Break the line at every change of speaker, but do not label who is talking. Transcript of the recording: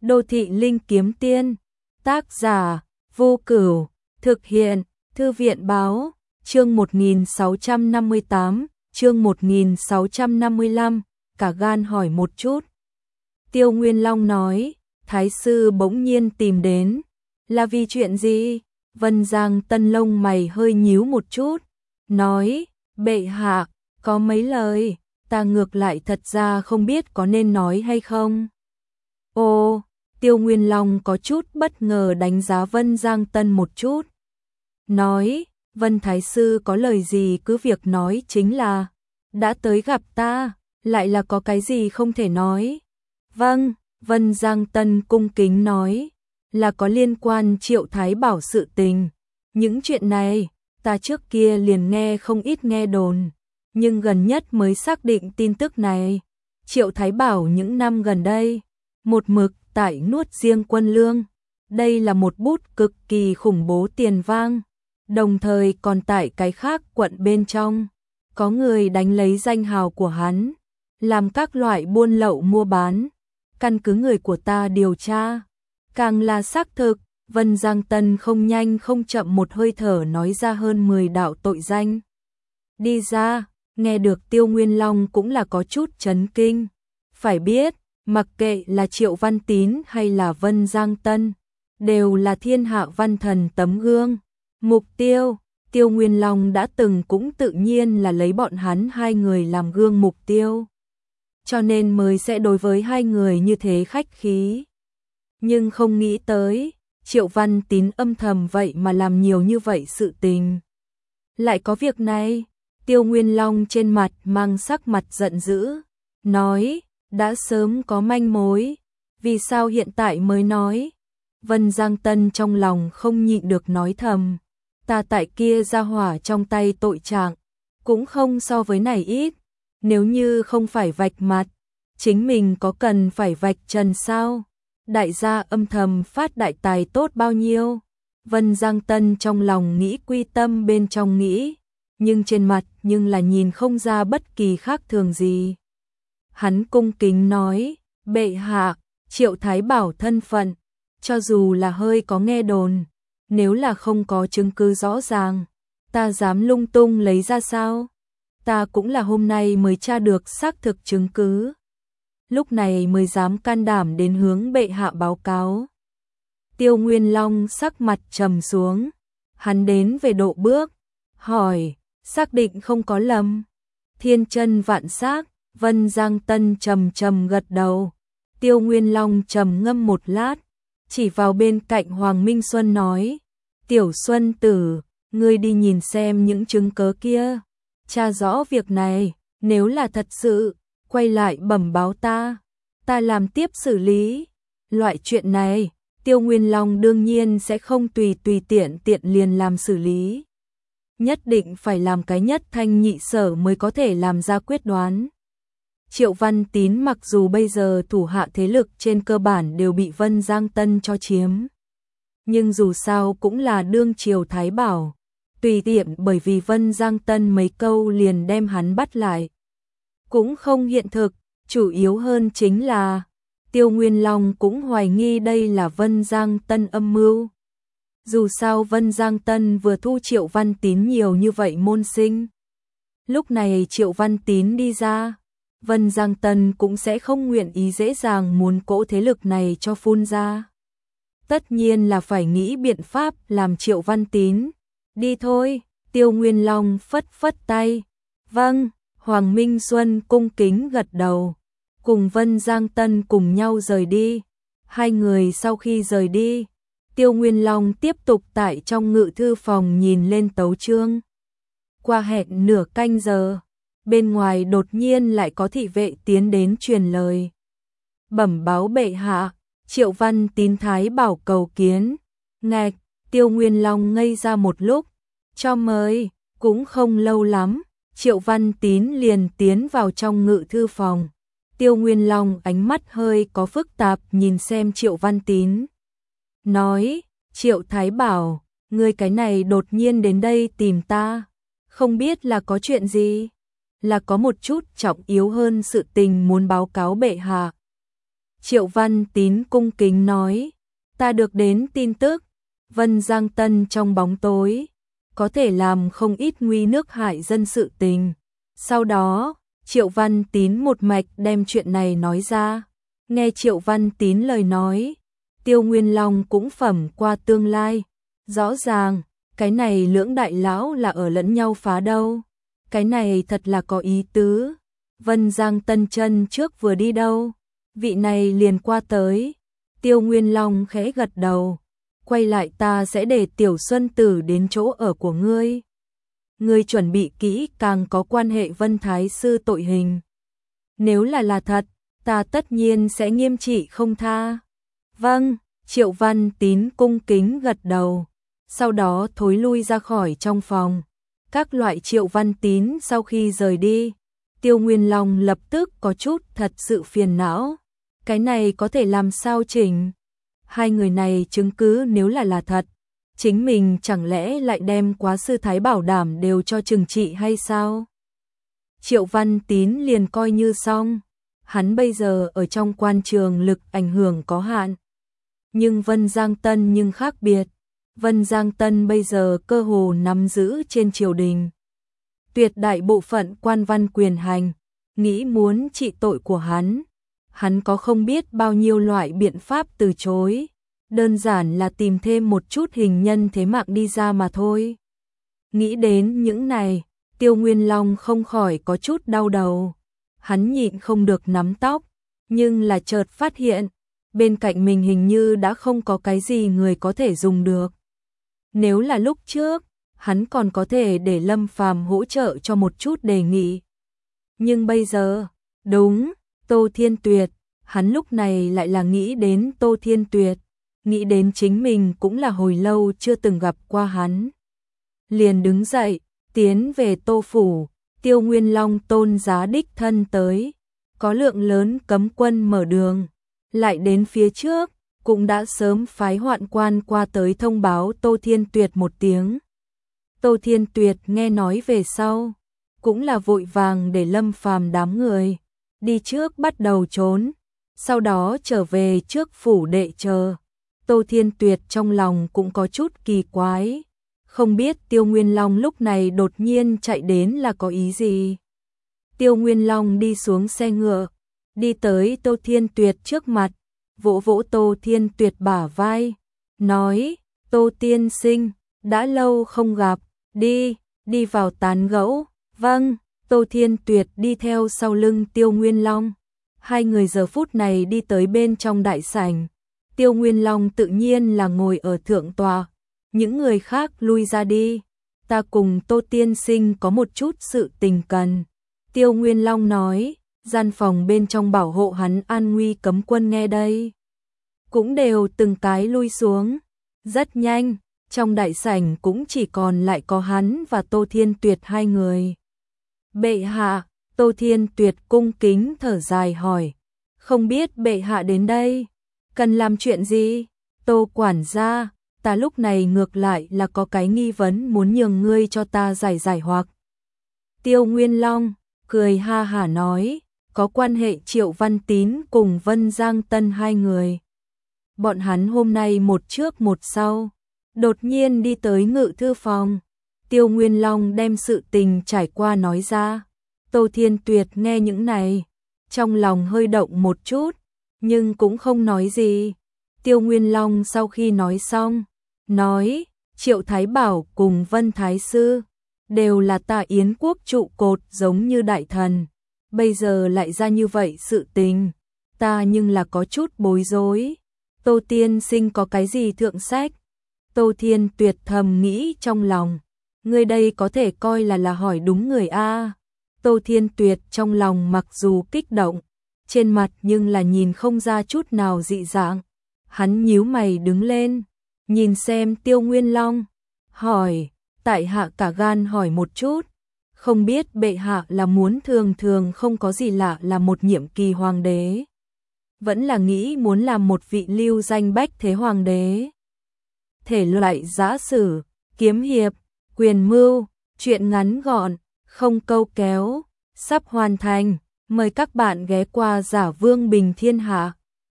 Đô thị linh kiếm tiên, tác giả, Vô Cửu, thực hiện, Thư viện báo, chương 1658, chương 1655, cả gan hỏi một chút. Tiêu Nguyên Long nói, Thái sư bỗng nhiên tìm đến, là vì chuyện gì? Vân Giang Tân lông mày hơi nhíu một chút, nói, bệ hạ, có mấy lời, ta ngược lại thật ra không biết có nên nói hay không. Ồ, Tiêu Nguyên Long có chút bất ngờ đánh giá Vân Giang Tân một chút. Nói, Vân Thái sư có lời gì cứ việc nói chính là, đã tới gặp ta, lại là có cái gì không thể nói. Vâng, Vân Giang Tân cung kính nói, là có liên quan Triệu Thái Bảo sự tình. Những chuyện này, ta trước kia liền nghe không ít nghe đồn, nhưng gần nhất mới xác định tin tức này. Triệu Thái Bảo những năm gần đây, một mực tại nuốt riêng quân lương. Đây là một bút cực kỳ khủng bố tiền vang. Đồng thời còn tại cái khác quận bên trong, có người đánh lấy danh hào của hắn, làm các loại buôn lậu mua bán. Căn cứ người của ta điều tra, càng là xác thực, Vân Giang Tân không nhanh không chậm một hơi thở nói ra hơn 10 đạo tội danh. Đi ra, nghe được Tiêu Nguyên Long cũng là có chút chấn kinh. Phải biết, mặc kệ là Triệu Văn Tín hay là Vân Giang Tân, đều là thiên hạ văn thần tấm gương. Mục tiêu, Tiêu Nguyên Long đã từng cũng tự nhiên là lấy bọn hắn hai người làm gương mục tiêu. Cho nên mới sẽ đối với hai người như thế khách khí. Nhưng không nghĩ tới, Triệu Văn Tín âm thầm vậy mà làm nhiều như vậy sự tình. Lại có việc này, Tiêu Nguyên Long trên mặt mang sắc mặt giận dữ, nói, đã sớm có manh mối, vì sao hiện tại mới nói. Vân Giang Tân trong lòng không nhịn được nói thầm, ta tại kia ra hỏa trong tay tội trạng, cũng không so với này ít, nếu như không phải vạch mặt, chính mình có cần phải vạch trần sao? Đại gia âm thầm phát đại tài tốt bao nhiêu? Vân Giang Tân trong lòng nghĩ quy tâm bên trong nghĩ, nhưng trên mặt nhưng là nhìn không ra bất kỳ khác thường gì. Hắn cung kính nói, bệ hạ, Triệu Thái Bảo thân phận, cho dù là hơi có nghe đồn, nếu là không có chứng cứ rõ ràng, ta dám lung tung lấy ra sao? Ta cũng là hôm nay mới tra được xác thực chứng cứ. Lúc này mới dám can đảm đến hướng bệ hạ báo cáo. Tiêu Nguyên Long sắc mặt trầm xuống, hắn đến về độ bước, hỏi, xác định không có lầm. Thiên chân vạn xác, Vân Giang Tân trầm trầm gật đầu. Tiêu Nguyên Long trầm ngâm một lát, chỉ vào bên cạnh Hoàng Minh Xuân nói, Tiểu Xuân tử, ngươi đi nhìn xem những chứng cứ kia, tra rõ việc này, nếu là thật sự, quay lại bẩm báo ta làm tiếp xử lý. Loại chuyện này, Tiêu Nguyên Long đương nhiên sẽ không tùy tiện liền làm xử lý. Nhất định phải làm cái nhất thanh nhị sở mới có thể làm ra quyết đoán. Triệu Văn Tín mặc dù bây giờ thủ hạ thế lực trên cơ bản đều bị Vân Giang Tân cho chiếm, nhưng dù sao cũng là đương triều Thái Bảo, tùy tiện bởi vì Vân Giang Tân mấy câu liền đem hắn bắt lại, cũng không hiện thực. Chủ yếu hơn chính là, Tiêu Nguyên Long cũng hoài nghi đây là Vân Giang Tân âm mưu. Dù sao Vân Giang Tân vừa thu Triệu Văn Tín nhiều như vậy môn sinh. Lúc này Triệu Văn Tín đi ra, Vân Giang Tân cũng sẽ không nguyện ý dễ dàng muốn cỗ thế lực này cho phun ra. Tất nhiên là phải nghĩ biện pháp làm Triệu Văn Tín. Đi thôi, Tiêu Nguyên Long phất phất tay. Vâng. Hoàng Minh Xuân cung kính gật đầu, cùng Vân Giang Tân cùng nhau rời đi. Hai người sau khi rời đi, Tiêu Nguyên Long tiếp tục tại trong ngự thư phòng nhìn lên tấu chương. Qua hẹn nửa canh giờ, bên ngoài đột nhiên lại có thị vệ tiến đến truyền lời. Bẩm báo bệ hạ, Triệu Văn Tín Thái Bảo cầu kiến. Ngạch, Tiêu Nguyên Long ngây ra một lúc, cho mời, cũng không lâu lắm. Triệu Văn Tín liền tiến vào trong ngự thư phòng. Tiêu Nguyên Long ánh mắt hơi có phức tạp nhìn xem Triệu Văn Tín. Nói, Triệu Thái Bảo, ngươi cái này đột nhiên đến đây tìm ta, không biết là có chuyện gì? Là có một chút trọng yếu hơn sự tình muốn báo cáo bệ hạ. Triệu Văn Tín cung kính nói, ta được đến tin tức, Vân Giang Tân trong bóng tối, có thể làm không ít nguy nước hại dân sự tình. Sau đó, Triệu Văn Tín một mạch đem chuyện này nói ra. Nghe Triệu Văn Tín lời nói, Tiêu Nguyên Long cũng phẩm qua tương lai. Rõ ràng, cái này lưỡng đại lão là ở lẫn nhau phá đâu. Cái này thật là có ý tứ. Vân Giang Tân chân trước vừa đi đâu, vị này liền qua tới. Tiêu Nguyên Long khẽ gật đầu. Quay lại ta sẽ để Tiểu Xuân Tử đến chỗ ở của ngươi. Ngươi chuẩn bị kỹ càng có quan hệ Vân Thái Sư tội hình. Nếu là thật, ta tất nhiên sẽ nghiêm trị không tha. Vâng, Triệu Văn Tín cung kính gật đầu. Sau đó thối lui ra khỏi trong phòng. Các loại Triệu Văn Tín sau khi rời đi, Tiêu Nguyên Long lập tức có chút thật sự phiền não. Cái này có thể làm sao chỉnh? Hai người này chứng cứ nếu là thật, chính mình chẳng lẽ lại đem quá sư thái bảo đảm đều cho trừng trị hay sao? Triệu Văn Tín liền coi như xong, hắn bây giờ ở trong quan trường lực ảnh hưởng có hạn. Nhưng Vân Giang Tân nhưng khác biệt, Vân Giang Tân bây giờ cơ hồ nắm giữ trên triều đình tuyệt đại bộ phận quan văn quyền hành, nghĩ muốn trị tội của hắn có không biết bao nhiêu loại biện pháp từ chối, đơn giản là tìm thêm một chút hình nhân thế mạng đi ra mà thôi. Nghĩ đến những này, Tiêu Nguyên Long không khỏi có chút đau đầu. Hắn nhịn không được nắm tóc, nhưng là chợt phát hiện, bên cạnh mình hình như đã không có cái gì người có thể dùng được. Nếu là lúc trước, hắn còn có thể để Lâm Phàm hỗ trợ cho một chút đề nghị. Nhưng bây giờ, đúng, Tô Thiên Tuyệt, hắn lúc này lại là nghĩ đến Tô Thiên Tuyệt, nghĩ đến chính mình cũng là hồi lâu chưa từng gặp qua hắn. Liền đứng dậy, tiến về Tô Phủ, Tiêu Nguyên Long tôn giá đích thân tới, có lượng lớn cấm quân mở đường, lại đến phía trước, cũng đã sớm phái hoạn quan qua tới thông báo Tô Thiên Tuyệt một tiếng. Tô Thiên Tuyệt nghe nói về sau, cũng là vội vàng để Lâm Phàm đám người đi trước bắt đầu trốn, sau đó trở về trước phủ đệ chờ. Tô Thiên Tuyệt trong lòng cũng có chút kỳ quái, không biết Tiêu Nguyên Long lúc này đột nhiên chạy đến là có ý gì. Tiêu Nguyên Long đi xuống xe ngựa, đi tới Tô Thiên Tuyệt trước mặt, vỗ vỗ Tô Thiên Tuyệt bả vai, nói, Tô tiên sinh, đã lâu không gặp, đi vào tán gẫu. Vâng, Tô Thiên Tuyệt đi theo sau lưng Tiêu Nguyên Long. Hai người giờ phút này đi tới bên trong đại sảnh. Tiêu Nguyên Long tự nhiên là ngồi ở thượng tòa, những người khác lui ra đi. Ta cùng Tô tiên sinh có một chút sự tình cần. Tiêu Nguyên Long nói, gian phòng bên trong bảo hộ hắn an nguy cấm quân nghe đây. Cũng đều từng cái lui xuống. Rất nhanh, trong đại sảnh cũng chỉ còn lại có hắn và Tô Thiên Tuyệt hai người. Bệ hạ, Tô Thiên Tuyệt cung kính thở dài hỏi, không biết bệ hạ đến đây, cần làm chuyện gì? Tô quản gia, ta lúc này ngược lại là có cái nghi vấn muốn nhường ngươi cho ta giải hoặc. Tiêu Nguyên Long cười ha hả nói, có quan hệ Triệu Văn Tín cùng Vân Giang Tân hai người. Bọn hắn hôm nay một trước một sau, đột nhiên đi tới ngự thư phòng. Tiêu Nguyên Long đem sự tình trải qua nói ra. Tô Thiên Tuyệt nghe những này, trong lòng hơi động một chút, nhưng cũng không nói gì. Tiêu Nguyên Long sau khi nói xong, nói, Triệu Thái Bảo cùng Vân Thái Sư, đều là ta Yến quốc trụ cột giống như đại thần. Bây giờ lại ra như vậy sự tình, ta nhưng là có chút bối rối. Tô tiên sinh có cái gì thượng sách? Tô Thiên Tuyệt thầm nghĩ trong lòng, người đây có thể coi là hỏi đúng người a. Tô Thiên Tuyệt trong lòng mặc dù kích động, trên mặt nhưng là nhìn không ra chút nào dị dạng. Hắn nhíu mày đứng lên, nhìn xem Tiêu Nguyên Long, hỏi, tại hạ cả gan hỏi một chút, không biết bệ hạ là muốn thường không có gì lạ là một nhiệm kỳ hoàng đế, vẫn là nghĩ muốn làm một vị lưu danh bách thế hoàng đế. Thể loại giã sử, kiếm hiệp, quyền mưu, truyện ngắn gọn, không câu kéo, sắp hoàn thành. Mời các bạn ghé qua Giả Vương Bình Thiên Hạ.